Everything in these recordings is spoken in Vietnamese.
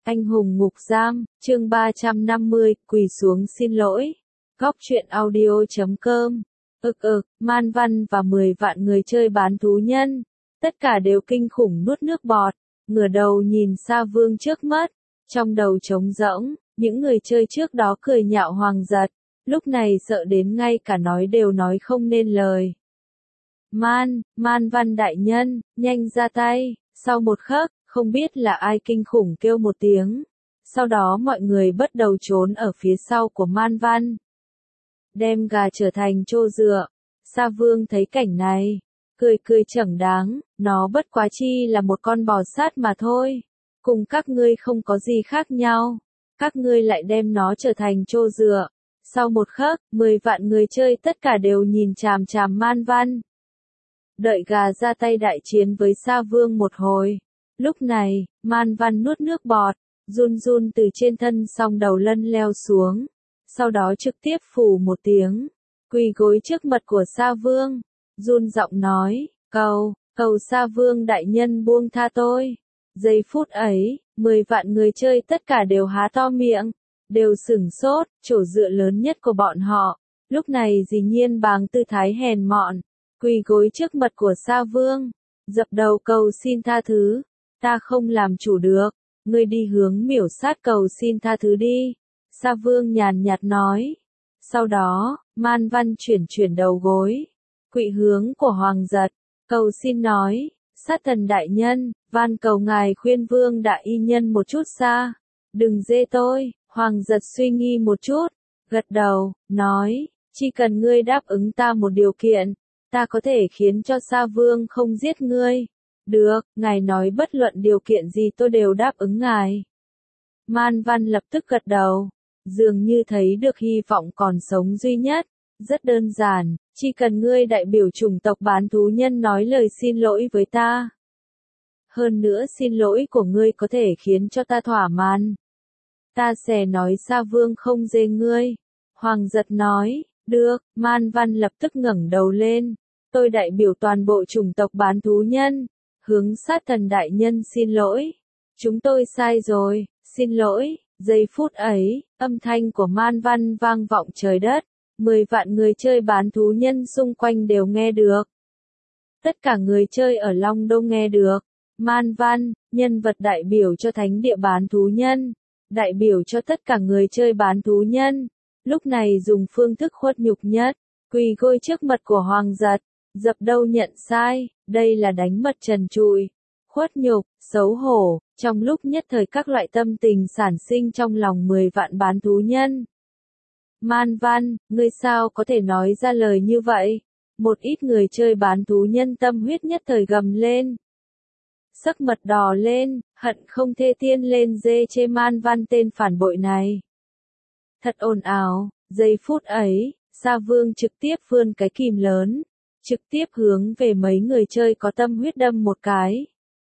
Anh hùng ngục giam, chương 350, quỳ xuống xin lỗi. Góc truyện audio.com. Man Văn và 10 vạn người chơi bán thú nhân. Tất cả đều kinh khủng nuốt nước bọt, ngửa đầu nhìn Sa Vương trước mắt. Trong đầu trống rỗng, những người chơi trước đó cười nhạo Hoàng Giật. Lúc này sợ đến ngay cả nói đều nói không nên lời. Man Văn đại nhân, nhanh ra tay. Sau một khắc, không biết là ai kinh khủng kêu một tiếng. Sau đó mọi người bắt đầu trốn ở phía sau của Man Văn. Đem gà trở thành trô dựa. Sa Vương thấy cảnh này, cười chẳng đáng, nó bất quá chi là một con bò sát mà thôi. Cùng các ngươi không có gì khác nhau. Các ngươi lại đem nó trở thành trô dựa. Sau một khắc, 10 vạn người chơi tất cả đều nhìn chằm chằm Man Văn. Đợi gà ra tay đại chiến với Sa Vương một hồi. Lúc này, Man Văn nuốt nước bọt, run từ trên thân song đầu lân leo xuống. Sau đó trực tiếp phủ một tiếng, quỳ gối trước mặt của Sa Vương, run giọng nói, cầu Sa Vương đại nhân buông tha tôi. Giây phút ấy, 10 vạn người chơi tất cả đều há to miệng, đều sửng sốt, chỗ dựa lớn nhất của bọn họ. Lúc này dĩ nhiên bằng tư thái hèn mọn, quỳ gối trước mặt của Sa Vương, dập đầu cầu xin tha thứ. Ta không làm chủ được, ngươi đi hướng miểu sát cầu xin tha thứ đi. Sa Vương nhàn nhạt nói. Sau đó, Man Văn chuyển đầu gối, quỵ hướng của Hoàng Giật, cầu xin nói, sát thần đại nhân, van cầu ngài khuyên Vương đại y nhân một chút xa, đừng giết tôi. Hoàng Giật suy nghĩ một chút, gật đầu, nói, chỉ cần ngươi đáp ứng ta một điều kiện, ta có thể khiến cho Sa Vương không giết ngươi. Được, ngài nói bất luận điều kiện gì tôi đều đáp ứng ngài. Man Văn lập tức gật đầu, dường như thấy được hy vọng còn sống duy nhất. Rất đơn giản, chỉ cần ngươi đại biểu chủng tộc bán thú nhân nói lời xin lỗi với ta. Hơn nữa xin lỗi của ngươi có thể khiến cho ta thỏa mãn. Ta sẽ nói Sa Vương không dê ngươi. Hoàng Giật nói, được. Man Văn lập tức ngẩng đầu lên. Tôi đại biểu toàn bộ chủng tộc bán thú nhân, hướng sát thần đại nhân xin lỗi. Chúng tôi sai rồi, xin lỗi. Giây phút ấy, âm thanh của Man Văn vang vọng trời đất. 10 vạn người chơi bán thú nhân xung quanh đều nghe được. Tất cả người chơi ở Long Đô nghe được. Man Văn, nhân vật đại biểu cho thánh địa bán thú nhân, đại biểu cho tất cả người chơi bán thú nhân. Lúc này dùng phương thức khuất nhục nhất, quỳ gối trước mặt của Hoàng Giật, dập đầu nhận sai, đây là đánh mặt trần trụi, khuất nhục, xấu hổ, trong lúc nhất thời các loại tâm tình sản sinh trong lòng 10 vạn bán thú nhân. Man Văn, ngươi sao có thể nói ra lời như vậy? Một ít người chơi bán thú nhân tâm huyết nhất thời gầm lên. Sắc mặt đỏ lên, hận không thể tiên lên dê chê Man Văn tên phản bội này. Thật ồn ào, giây phút ấy, Sa Vương trực tiếp vươn cái kìm lớn, trực tiếp hướng về mấy người chơi có tâm huyết đâm một cái.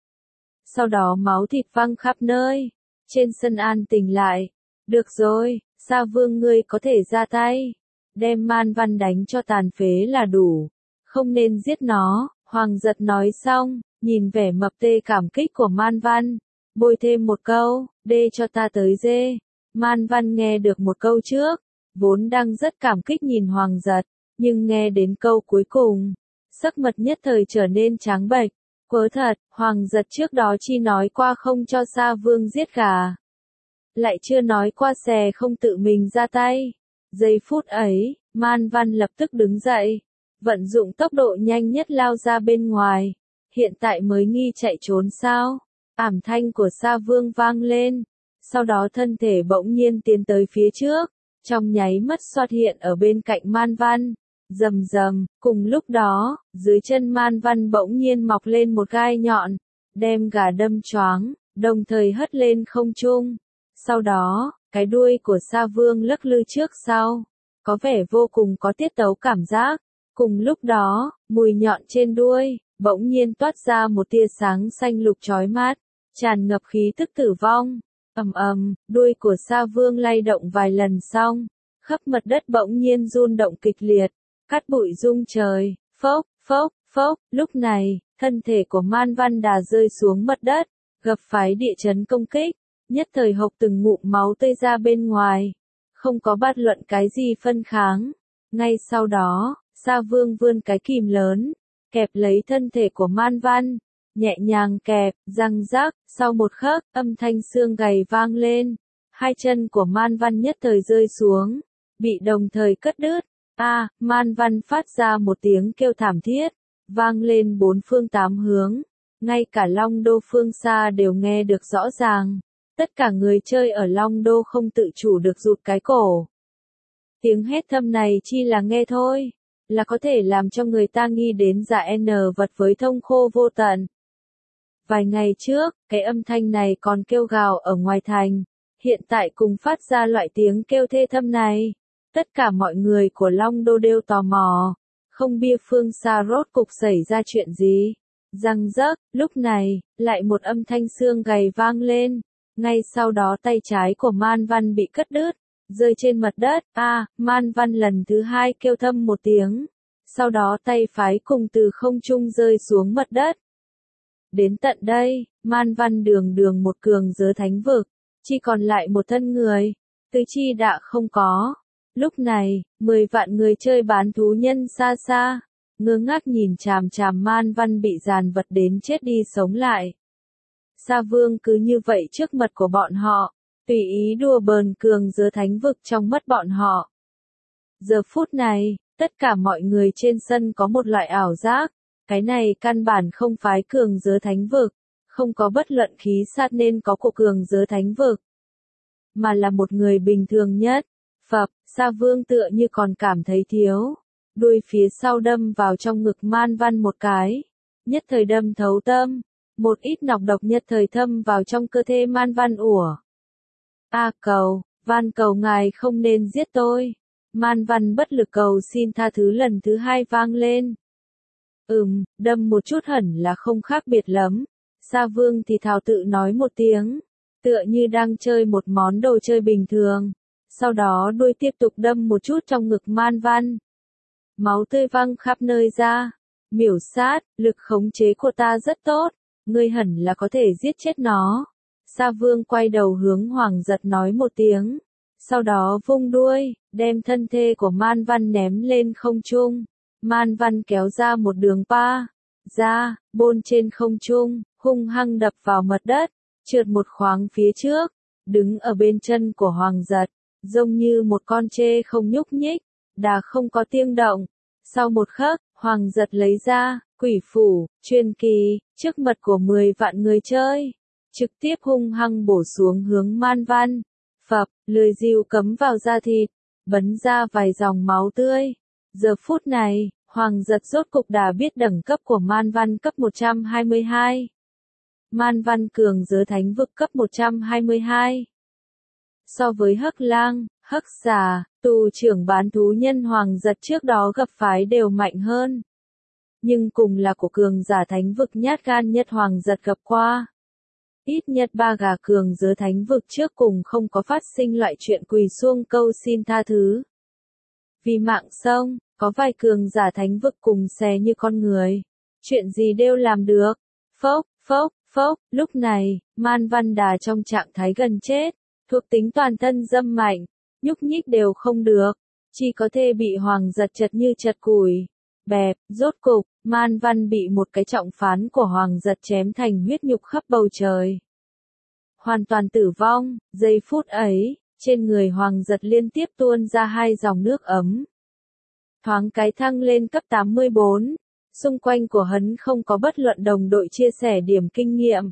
Sau đó máu thịt văng khắp nơi, trên sân an tĩnh lại. Được rồi, Sa Vương ngươi có thể ra tay, đem Man Văn đánh cho tàn phế là đủ, không nên giết nó. Hoàng Giật nói xong, nhìn vẻ mập tê cảm kích của Man Văn, bôi thêm một câu, đê cho ta tới dê. Man Văn nghe được một câu trước, vốn đang rất cảm kích nhìn Hoàng Giật, nhưng nghe đến câu cuối cùng, sắc mặt nhất thời trở nên trắng bệch. Quớ thật, Hoàng Giật trước đó chỉ nói qua không cho Sa Vương giết gà, lại chưa nói qua sẽ không tự mình ra tay. Giây phút ấy, Man Văn lập tức đứng dậy, vận dụng tốc độ nhanh nhất lao ra bên ngoài. Hiện tại mới nghi chạy trốn sao? Ảm thanh của Sa Vương vang lên, sau đó thân thể bỗng nhiên tiến tới phía trước, trong nháy mắt xuất hiện ở bên cạnh Man Văn. Rầm, cùng lúc đó, dưới chân Man Văn bỗng nhiên mọc lên một gai nhọn, đem gà đâm choáng, đồng thời hất lên không trung. Sau đó, cái đuôi của Sa Vương lắc lư trước sau, có vẻ vô cùng có tiết tấu cảm giác. Cùng lúc đó, mùi nhọn trên đuôi, bỗng nhiên toát ra một tia sáng xanh lục chói mắt, tràn ngập khí tức tử vong. Đuôi của Sa Vương lay động vài lần xong, khắp mặt đất bỗng nhiên rung động kịch liệt, cát bụi rung trời, phốc, lúc này, thân thể của Man Văn Đà rơi xuống mặt đất, gặp phải địa chấn công kích, nhất thời hộc từng ngụm máu tươi ra bên ngoài, không có bất luận cái gì phân kháng. Ngay sau đó, Sa Vương vươn cái kìm lớn, kẹp lấy thân thể của Man Văn, nhẹ nhàng kẹp, răng rắc, sau một khắc, âm thanh xương gầy vang lên, hai chân của Man Văn nhất thời rơi xuống, bị đồng thời cắt đứt. Man Văn phát ra một tiếng kêu thảm thiết, vang lên bốn phương tám hướng, ngay cả Long Đô phương xa đều nghe được rõ ràng. Tất cả người chơi ở Long Đô không tự chủ được rụt cái cổ. Tiếng hét thâm này chi là nghe thôi, là có thể làm cho người ta nghi đến dạ N vật với thông khô vô tận. Vài ngày trước, cái âm thanh này còn kêu gào ở ngoài thành, hiện tại cùng phát ra loại tiếng kêu thê thâm này. Tất cả mọi người của Long Đô đều tò mò, không biết phương xa rốt cục xảy ra chuyện gì. Răng rắc, lúc này, lại một âm thanh xương gầy vang lên, ngay sau đó tay trái của Man Văn bị cắt đứt, rơi trên mặt đất. Man Văn lần thứ hai kêu thâm một tiếng, sau đó tay phải cùng từ không trung rơi xuống mặt đất. Đến tận đây, Man Văn đường một cường giới thánh vực, chỉ còn lại một thân người, tứ chi đã không có. Lúc này, 10 vạn người chơi bán thú nhân xa xa, ngơ ngác nhìn chằm chằm Man Văn bị dàn vật đến chết đi sống lại. Sa Vương cứ như vậy trước mặt của bọn họ, tùy ý đùa bỡn cường giới thánh vực trong mắt bọn họ. Giờ phút này, tất cả mọi người trên sân có một loại ảo giác, cái này căn bản không phải cường giới thánh vực, không có bất luận khí sát nên có của cường giới thánh vực, mà là một người bình thường nhất. Phập, Sa Vương tựa như còn cảm thấy thiếu, đuôi phía sau đâm vào trong ngực Man Văn một cái, nhất thời đâm thấu tâm, một ít nọc độc nhất thời thâm vào trong cơ thể Man Văn. Van cầu ngài không nên giết tôi. Man Văn bất lực cầu xin tha thứ lần thứ hai vang lên. Đâm một chút hẳn là không khác biệt lắm. Sa Vương thì thào tự nói một tiếng, tựa như đang chơi một món đồ chơi bình thường. Sau đó đuôi tiếp tục đâm một chút trong ngực Man Văn. Máu tươi văng khắp nơi ra. Miểu sát, lực khống chế của ta rất tốt, ngươi hẳn là có thể giết chết nó. Sa Vương quay đầu hướng Hoàng Giật nói một tiếng. Sau đó vung đuôi, đem thân thể của Man Văn ném lên không trung. Man Văn kéo ra một đường pa ra, bôn trên không trung, hung hăng đập vào mặt đất, trượt một khoáng phía trước, đứng ở bên chân của Hoàng Giật, giống như một con trê không nhúc nhích, đà không có tiếng động. Sau một khắc, Hoàng Giật lấy ra Quỷ Phủ, truyền kỳ, trước mặt của 10 vạn người chơi, trực tiếp hung hăng bổ xuống hướng Man Văn. Phập, lưỡi dìu cấm vào da thịt, bấn ra vài dòng máu tươi. Giờ phút này, Hoàng Giật rốt cục đã biết đẳng cấp của Man Văn cấp 122. Man Văn cường giới thánh vực cấp 122. So với Hắc Lang, Hắc Xà, tù trưởng bán thú nhân Hoàng Giật trước đó gặp phái đều mạnh hơn. Nhưng cùng là của cường giả thánh vực nhát gan nhất Hoàng Giật gặp qua. Ít nhất 3 gà cường giới thánh vực trước cùng không có phát sinh loại chuyện quỳ xuống câu xin tha thứ. Vì mạng sống, có vài cường giả thánh vực cùng xé như con người. Chuyện gì đều làm được. Phốc, lúc này, Man Văn đà trong trạng thái gần chết, thuộc tính toàn thân dâm mạnh, nhúc nhích đều không được, chỉ có thể bị Hoàng Giật chật như chật củi. Bẹp, rốt cục, Man Văn bị một cái trọng phán của Hoàng Giật chém thành huyết nhục khắp bầu trời. Hoàn toàn tử vong, giây phút ấy, trên người Hoàng Giật liên tiếp tuôn ra 2 dòng nước ấm. Thoáng cái thăng lên cấp 84, xung quanh của hắn không có bất luận đồng đội chia sẻ điểm kinh nghiệm.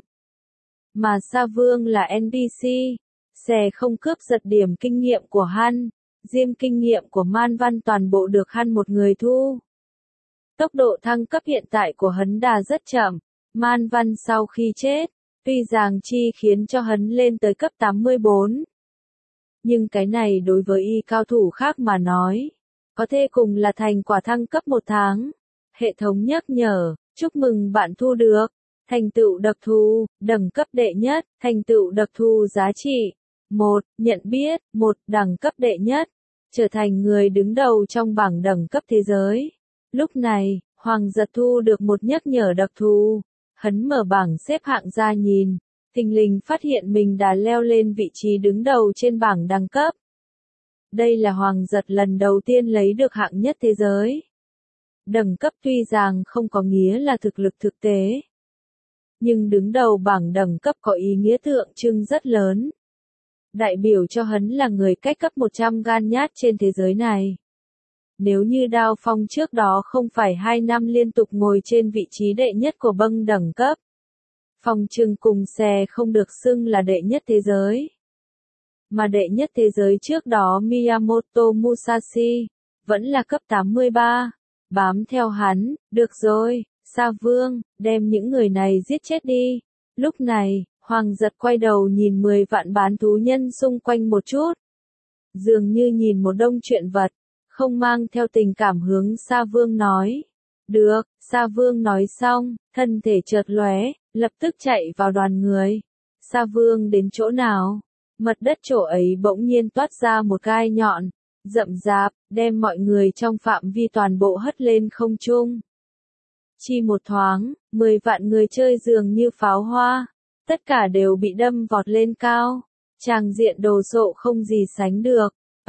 Mà Sa Vương là NPC, sẽ không cướp giật điểm kinh nghiệm của hắn, riêng kinh nghiệm của Man Văn toàn bộ được hắn một người thu. Tốc độ thăng cấp hiện tại của hắn đà rất chậm, Man Văn sau khi chết, tuy rằng chi khiến cho hắn lên tới cấp 84. Nhưng cái này đối với y cao thủ khác mà nói, có thể cùng là thành quả thăng cấp 1 tháng. Hệ thống nhắc nhở, chúc mừng bạn thu được, thành tựu đặc thù, đẳng cấp đệ nhất, thành tựu đặc thù giá trị. 1. Nhận biết, 1. Đẳng cấp đệ nhất, trở thành người đứng đầu trong bảng đẳng cấp thế giới. Lúc này, Hoàng Giật thu được một nhắc nhở đặc thù, hắn mở bảng xếp hạng ra nhìn, thình lình phát hiện mình đã leo lên vị trí đứng đầu trên bảng đẳng cấp. Đây là Hoàng Giật lần đầu tiên lấy được hạng nhất thế giới. Đẳng cấp tuy rằng không có nghĩa là thực lực thực tế, nhưng đứng đầu bảng đẳng cấp có ý nghĩa tượng trưng rất lớn. Đại biểu cho hắn là người cách cấp 100 gan nhát trên thế giới này. Nếu như Đao Phong trước đó không phải 2 năm liên tục ngồi trên vị trí đệ nhất của băng đẳng cấp, Phong Trừng cùng xe không được xưng là đệ nhất thế giới. Mà đệ nhất thế giới trước đó Miyamoto Musashi, vẫn là cấp 83, bám theo hắn, được rồi, Sa Vương, đem những người này giết chết đi. Lúc này, Hoàng Giật quay đầu nhìn 10 vạn bán thú nhân xung quanh một chút. Dường như nhìn một đông chuyện vật, không mang theo tình cảm hướng Sa Vương nói. Được, Sa Vương nói xong, thân thể chợt lóe, lập tức chạy vào đoàn người. Sa Vương đến chỗ nào? Mặt đất chỗ ấy bỗng nhiên toát ra một gai nhọn, rậm rạp, đem mọi người trong phạm vi toàn bộ hất lên không trung. Chỉ một thoáng, 10 vạn người chơi dường như pháo hoa, tất cả đều bị đâm vọt lên cao, tràng diện đồ sộ không gì sánh được.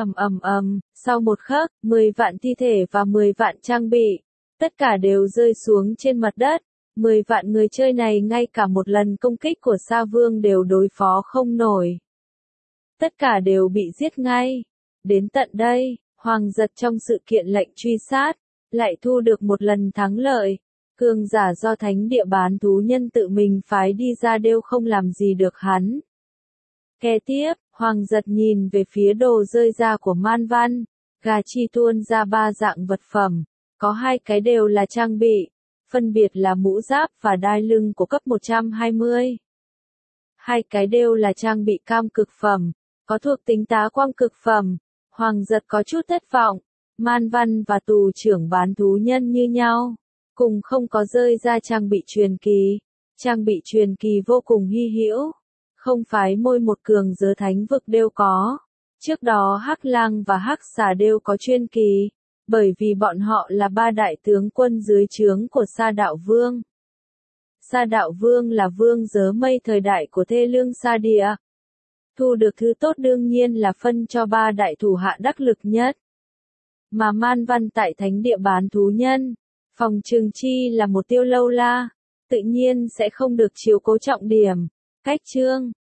Sau một khắc, 10 vạn thi thể và 10 vạn trang bị, tất cả đều rơi xuống trên mặt đất. 10 vạn người chơi này ngay cả một lần công kích của Sa Vương đều đối phó không nổi. Tất cả đều bị giết ngay. Đến tận đây, Hoàng Giật trong sự kiện lệnh truy sát, lại thu được một lần thắng lợi. Cường giả do thánh địa bán thú nhân tự mình phái đi ra đều không làm gì được hắn. Kế tiếp, Hoàng Giật nhìn về phía đồ rơi ra của Man Văn, gà chi tuôn ra 3 dạng vật phẩm, có 2 cái đều là trang bị, phân biệt là mũ giáp và đai lưng của cấp 120. 2 cái đều là trang bị cam cực phẩm, có thuộc tính tá quang cực phẩm. Hoàng Giật có chút thất vọng, Man Văn và tù trưởng bán thú nhân như nhau, cùng không có rơi ra trang bị truyền kỳ. Trang bị truyền kỳ vô cùng hy hữu, không phải mỗi một cường giới thánh vực đều có. Trước đó Hắc Lang và Hắc Xà đều có truyền kỳ, bởi vì bọn họ là 3 đại tướng quân dưới trướng của Sa Đạo Vương. Sa Đạo Vương là vương giớ mây thời đại của Thê Lương Sa Địa. Thu được thứ tốt đương nhiên là phân cho 3 đại thủ hạ đắc lực nhất. Mà Man Văn tại thánh địa bán thú nhân, Phong Trừng chi là một tiêu lâu la, tự nhiên sẽ không được chiếu cố trọng điểm. Cách chương